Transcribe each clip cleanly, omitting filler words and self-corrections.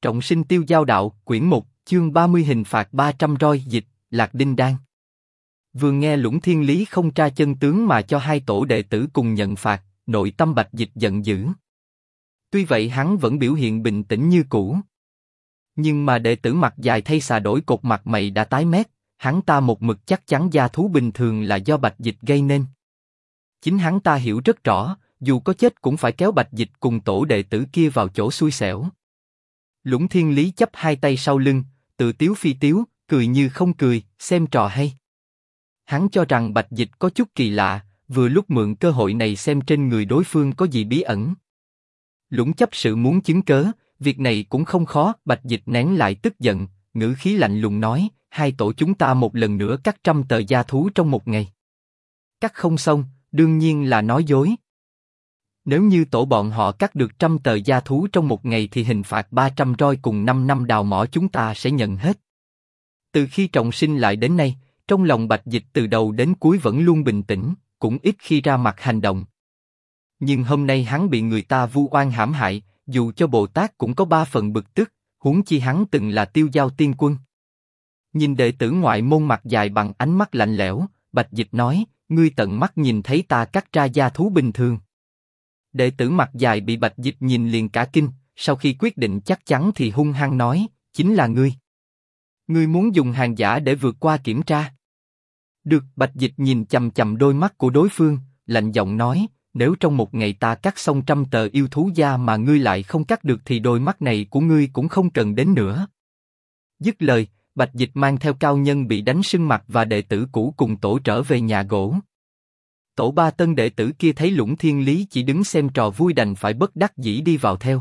Trọng sinh tiêu giao đạo, quyển 1, chương 30 hình phạt 300 roi dịch, Lạc Đinh Đan. Vừa nghe Lũng Thiên Lý không tra chân tướng mà cho hai tổ đệ tử cùng nhận phạt, nội tâm Bạch Dịch giận dữ. Tuy vậy hắn vẫn biểu hiện bình tĩnh như cũ. Nhưng mà đệ tử mặt dài thay xà đổi cột mặt mày đã tái mét, hắn ta một mực chắc chắn gia thú bình thường là do Bạch Dịch gây nên. Chính hắn ta hiểu rất rõ, dù có chết cũng phải kéo Bạch Dịch cùng tổ đệ tử kia vào chỗ xui xẻo. Lũng Thiên Lý chắp hai tay sau lưng, tự tiếu phi tiếu, cười như không cười, xem trò hay. Hắn cho rằng Bạch Dịch có chút kỳ lạ, vừa lúc mượn cơ hội này xem trên người đối phương có gì bí ẩn. Lũng chấp sự muốn chứng cớ, việc này cũng không khó. Bạch Dịch nén lại tức giận, ngữ khí lạnh lùng nói: hai tổ chúng ta một lần nữa cắt 100 tờ gia thú trong một ngày. Cắt không xong, đương nhiên là nói dối. Nếu như tổ bọn họ cắt được 100 tờ gia thú trong một ngày thì hình phạt 300 roi cùng 5 năm đào mỏ chúng ta sẽ nhận hết. Từ khi trọng sinh lại đến nay, trong lòng Bạch Dịch từ đầu đến cuối vẫn luôn bình tĩnh, cũng ít khi ra mặt hành động. Nhưng hôm nay hắn bị người ta vu oan hãm hại, dù cho Bồ Tát cũng có 3 phần bực tức, huống chi hắn từng là tiêu giao tiên quân. Nhìn đệ tử ngoại môn mặt dài bằng ánh mắt lạnh lẽo, Bạch Dịch nói: ngươi tận mắt nhìn thấy ta cắt ra gia thú bình thường. Đệ tử mặt dài bị Bạch Dịch nhìn liền cả kinh, sau khi quyết định chắc chắn thì hung hăng nói: chính là ngươi. Ngươi muốn dùng hàng giả để vượt qua kiểm tra. Được. Bạch Dịch nhìn chằm chằm đôi mắt của đối phương, lạnh giọng nói: nếu trong một ngày ta cắt xong 100 tờ yêu thú da mà ngươi lại không cắt được thì đôi mắt này của ngươi cũng không cần đến nữa. Dứt lời, Bạch Dịch mang theo cao nhân bị đánh sưng mặt và đệ tử cũ cùng tổ trở về nhà gỗ. Tổ 3 tân đệ tử kia thấy Lũng Thiên Lý chỉ đứng xem trò vui đành phải bất đắc dĩ đi vào theo.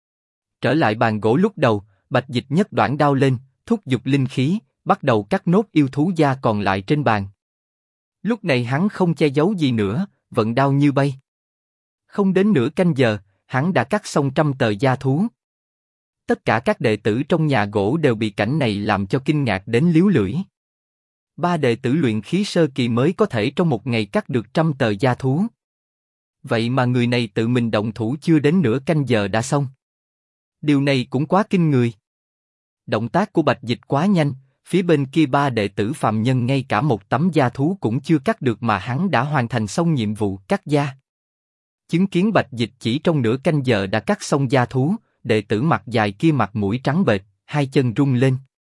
Trở lại bàn gỗ lúc đầu, Bạch Dịch nhấc đoạn đao lên, thúc giục linh khí, bắt đầu cắt nốt yêu thú da còn lại trên bàn. Lúc này hắn không che giấu gì nữa, vận đao như bay. Không đến nửa canh giờ, hắn đã cắt xong 100 tờ da thú. Tất cả các đệ tử trong nhà gỗ đều bị cảnh này làm cho kinh ngạc đến líu lưỡi. 3 đệ tử luyện khí sơ kỳ mới có thể trong một ngày cắt được 100 tờ da thú. Vậy mà người này tự mình động thủ chưa đến nửa canh giờ đã xong. Điều này cũng quá kinh người. Động tác của Bạch Dịch quá nhanh, phía bên kia 3 đệ tử phàm nhân ngay cả một tấm da thú cũng chưa cắt được mà hắn đã hoàn thành xong nhiệm vụ cắt da. Chứng kiến Bạch Dịch chỉ trong nửa canh giờ đã cắt xong da thú, đệ tử mặt dài kia mặt mũi trắng bệch, hai chân rung lên.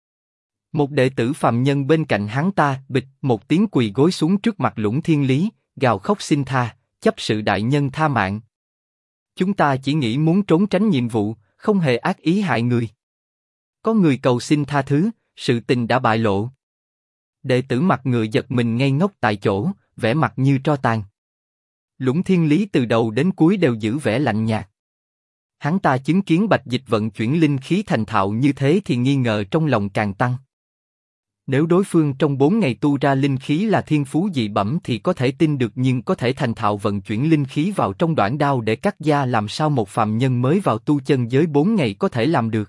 Một đệ tử phàm nhân bên cạnh hắn ta bịch một tiếng quỳ gối xuống trước mặt Lũng Thiên Lý, gào khóc xin tha: chấp sự đại nhân tha mạng. Chúng ta chỉ nghĩ muốn trốn tránh nhiệm vụ, không hề ác ý hại người. Có người cầu xin tha thứ, sự tình đã bại lộ. Đệ tử mặt ngựa giật mình ngây ngốc tại chỗ, vẻ mặt như tro tàn. Lũng Thiên Lý từ đầu đến cuối đều giữ vẻ lạnh nhạt. Hắn ta chứng kiến Bạch Dịch vận chuyển linh khí thành thạo như thế thì nghi ngờ trong lòng càng tăng. Nếu đối phương trong 4 ngày tu ra linh khí là thiên phú dị bẩm thì có thể tin được, nhưng có thể thành thạo vận chuyển linh khí vào trong đoạn đao để cắt da làm sao một phàm nhân mới vào tu chân giới 4 ngày có thể làm được.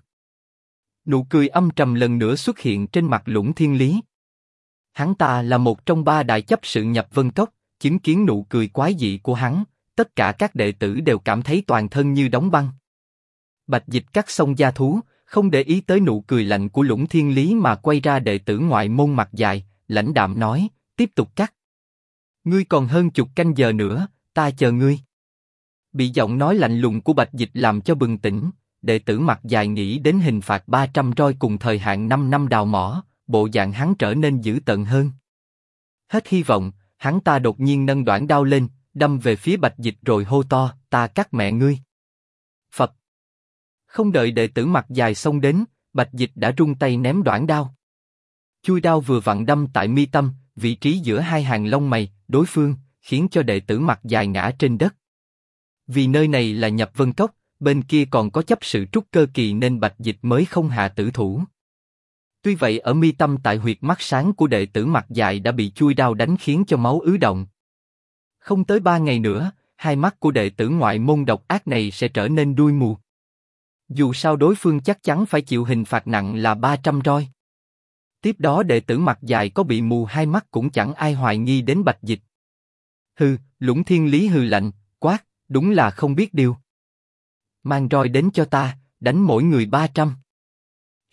Nụ cười âm trầm lần nữa xuất hiện trên mặt Lũng Thiên Lý. Hắn ta là một trong 3 đại chấp sự nhập Vân Cốc, chứng kiến nụ cười quái dị của hắn, tất cả các đệ tử đều cảm thấy toàn thân như đóng băng. Bạch Dịch cắt xong da thú, không để ý tới nụ cười lạnh của Lũng Thiên Lý mà quay ra đệ tử ngoại môn mặt dài, lãnh đạm nói: tiếp tục cắt. Ngươi còn hơn chục canh giờ nữa, ta chờ ngươi. Bị giọng nói lạnh lùng của Bạch Dịch làm cho bừng tỉnh, đệ tử mặt dài nghĩ đến hình phạt 300 roi cùng thời hạn 5 năm đào mỏ, bộ dạng hắn trở nên dữ tợn hơn. Hết hy vọng, hắn ta đột nhiên nâng đoạn đao lên, đâm về phía Bạch Dịch rồi hô to: ta cắt mẹ ngươi. Phập. Không đợi đệ tử mặt dài xông đến, Bạch Dịch đã rung tay ném đoạn đao. Chui đao vừa vặn đâm tại mi tâm, vị trí giữa hai hàng lông mày đối phương, khiến cho đệ tử mặt dài ngã trên đất. Vì nơi này là nhập Vân Cốc, bên kia còn có chấp sự trúc cơ kỳ nên Bạch Dịch mới không hạ tử thủ. Tuy vậy ở mi tâm tại huyệt mắt sáng của đệ tử mặt dài đã bị chui đao đánh khiến cho máu ứ động. Không tới 3 ngày nữa, hai mắt của đệ tử ngoại môn độc ác này sẽ trở nên đuôi mù. Dù sao đối phương chắc chắn phải chịu hình phạt nặng là 300 roi. Tiếp đó đệ tử mặt dài có bị mù hai mắt cũng chẳng ai hoài nghi đến Bạch Dịch. Hừ, Lũng Thiên Lý hừ lạnh, quát: đúng là không biết điều. Mang roi đến cho ta, đánh mỗi người 300.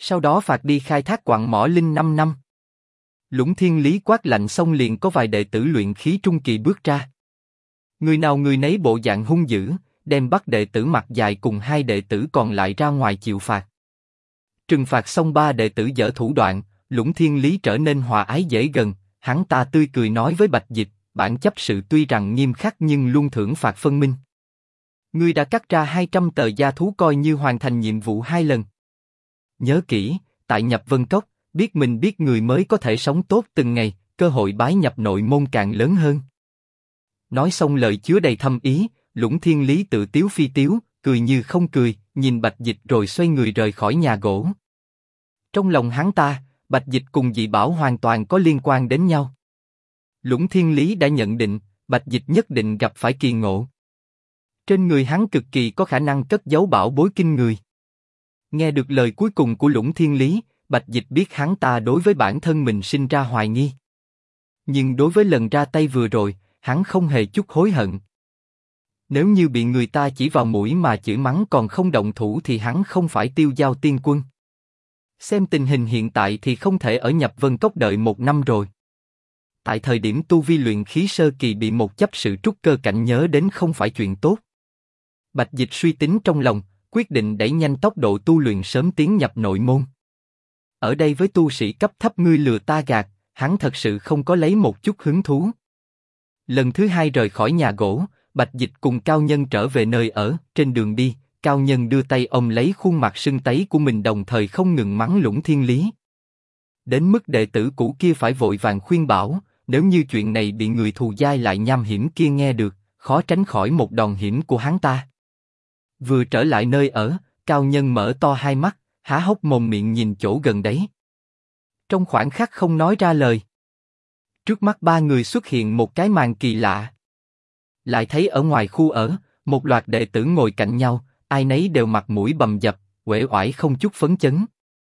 Sau đó phạt đi khai thác quặng mỏ linh 5 năm. Lũng Thiên Lý quát lạnh xong liền có vài đệ tử luyện khí trung kỳ bước ra. Người nào người nấy bộ dạng hung dữ, đem bắt đệ tử mặt dài cùng hai đệ tử còn lại ra ngoài chịu phạt. Trừng phạt xong ba đệ tử dở thủ đoạn, Lũng Thiên Lý trở nên hòa ái dễ gần, hắn ta tươi cười nói với Bạch Dịch, bản chấp sự tuy rằng nghiêm khắc nhưng luôn thưởng phạt phân minh. Ngươi đã cắt ra 200 tờ gia thú coi như hoàn thành nhiệm vụ 2 lần. Nhớ kỹ, tại Nhập Vân Cốc, biết mình biết người mới có thể sống tốt từng ngày, cơ hội bái nhập nội môn càng lớn hơn. Nói xong lời chứa đầy thâm ý, Lũng Thiên Lý tự tiếu phi tiếu, cười như không cười, nhìn Bạch Dịch rồi xoay người rời khỏi nhà gỗ. Trong lòng hắn ta, Bạch Dịch cùng Dị Bảo hoàn toàn có liên quan đến nhau. Lũng Thiên Lý đã nhận định, Bạch Dịch nhất định gặp phải kỳ ngộ. Trên người hắn cực kỳ có khả năng cất giấu bảo bối kinh người. Nghe được lời cuối cùng của Lũng Thiên Lý, Bạch Dịch biết hắn ta đối với bản thân mình sinh ra hoài nghi. Nhưng đối với lần ra tay vừa rồi, hắn không hề chút hối hận. Nếu như bị người ta chỉ vào mũi mà chửi mắng còn không động thủ thì hắn không phải Tiêu Giao Tiên Quân. Xem tình hình hiện tại thì không thể ở Nhập Vân Cốc đợi 1 năm rồi. Tại thời điểm tu vi luyện khí sơ kỳ bị một chấp sự trúc cơ cảnh nhớ đến không phải chuyện tốt. Bạch Dịch suy tính trong lòng, quyết định đẩy nhanh tốc độ tu luyện sớm tiến nhập nội môn. Ở đây với tu sĩ cấp thấp ngươi lừa ta gạt, hắn thật sự không có lấy một chút hứng thú. Lần thứ 2 rời khỏi nhà gỗ, Bạch Dịch cùng Cao Nhân trở về nơi ở, trên đường đi, Cao Nhân đưa tay ôm lấy khuôn mặt sưng tấy của mình đồng thời không ngừng mắng Lũng Thiên Lý. Đến mức đệ tử cũ kia phải vội vàng khuyên bảo, nếu như chuyện này bị người thù dai lại nham hiểm kia nghe được, khó tránh khỏi một đòn hiểm của hắn ta. Vừa trở lại nơi ở, Cao Nhân mở to hai mắt, há hốc mồm miệng nhìn chỗ gần đấy. Trong khoảnh khắc không nói ra lời. Trước mắt ba người xuất hiện một cái màn kỳ lạ. Lại thấy ở ngoài khu ở, một loạt đệ tử ngồi cạnh nhau, ai nấy đều mặt mũi bầm dập, uể oải không chút phấn chấn.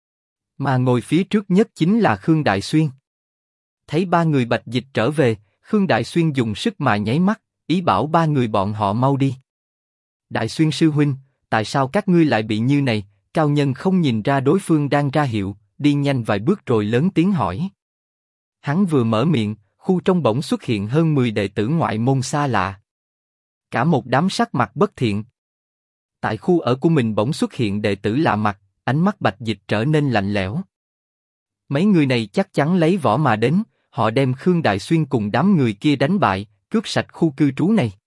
Mà ngồi phía trước nhất chính là Khương Đại Xuyên. Thấy ba người Bạch Dịch trở về, Khương Đại Xuyên dùng sức mà nháy mắt, ý bảo ba người bọn họ mau đi. Đại Xuyên sư huynh, tại sao các ngươi lại bị như này? Cao Nhân không nhìn ra đối phương đang ra hiệu, đi nhanh vài bước rồi lớn tiếng hỏi. Hắn vừa mở miệng, khu trong bỗng xuất hiện hơn 10 đệ tử ngoại môn xa lạ. Cả một đám sắc mặt bất thiện. Tại khu ở của mình bỗng xuất hiện đệ tử lạ mặt, ánh mắt Bạch Dịch trở nên lạnh lẽo. Mấy người này chắc chắn lấy võ mà đến, họ đem Khương Đại Xuyên cùng đám người kia đánh bại, cướp sạch khu cư trú này.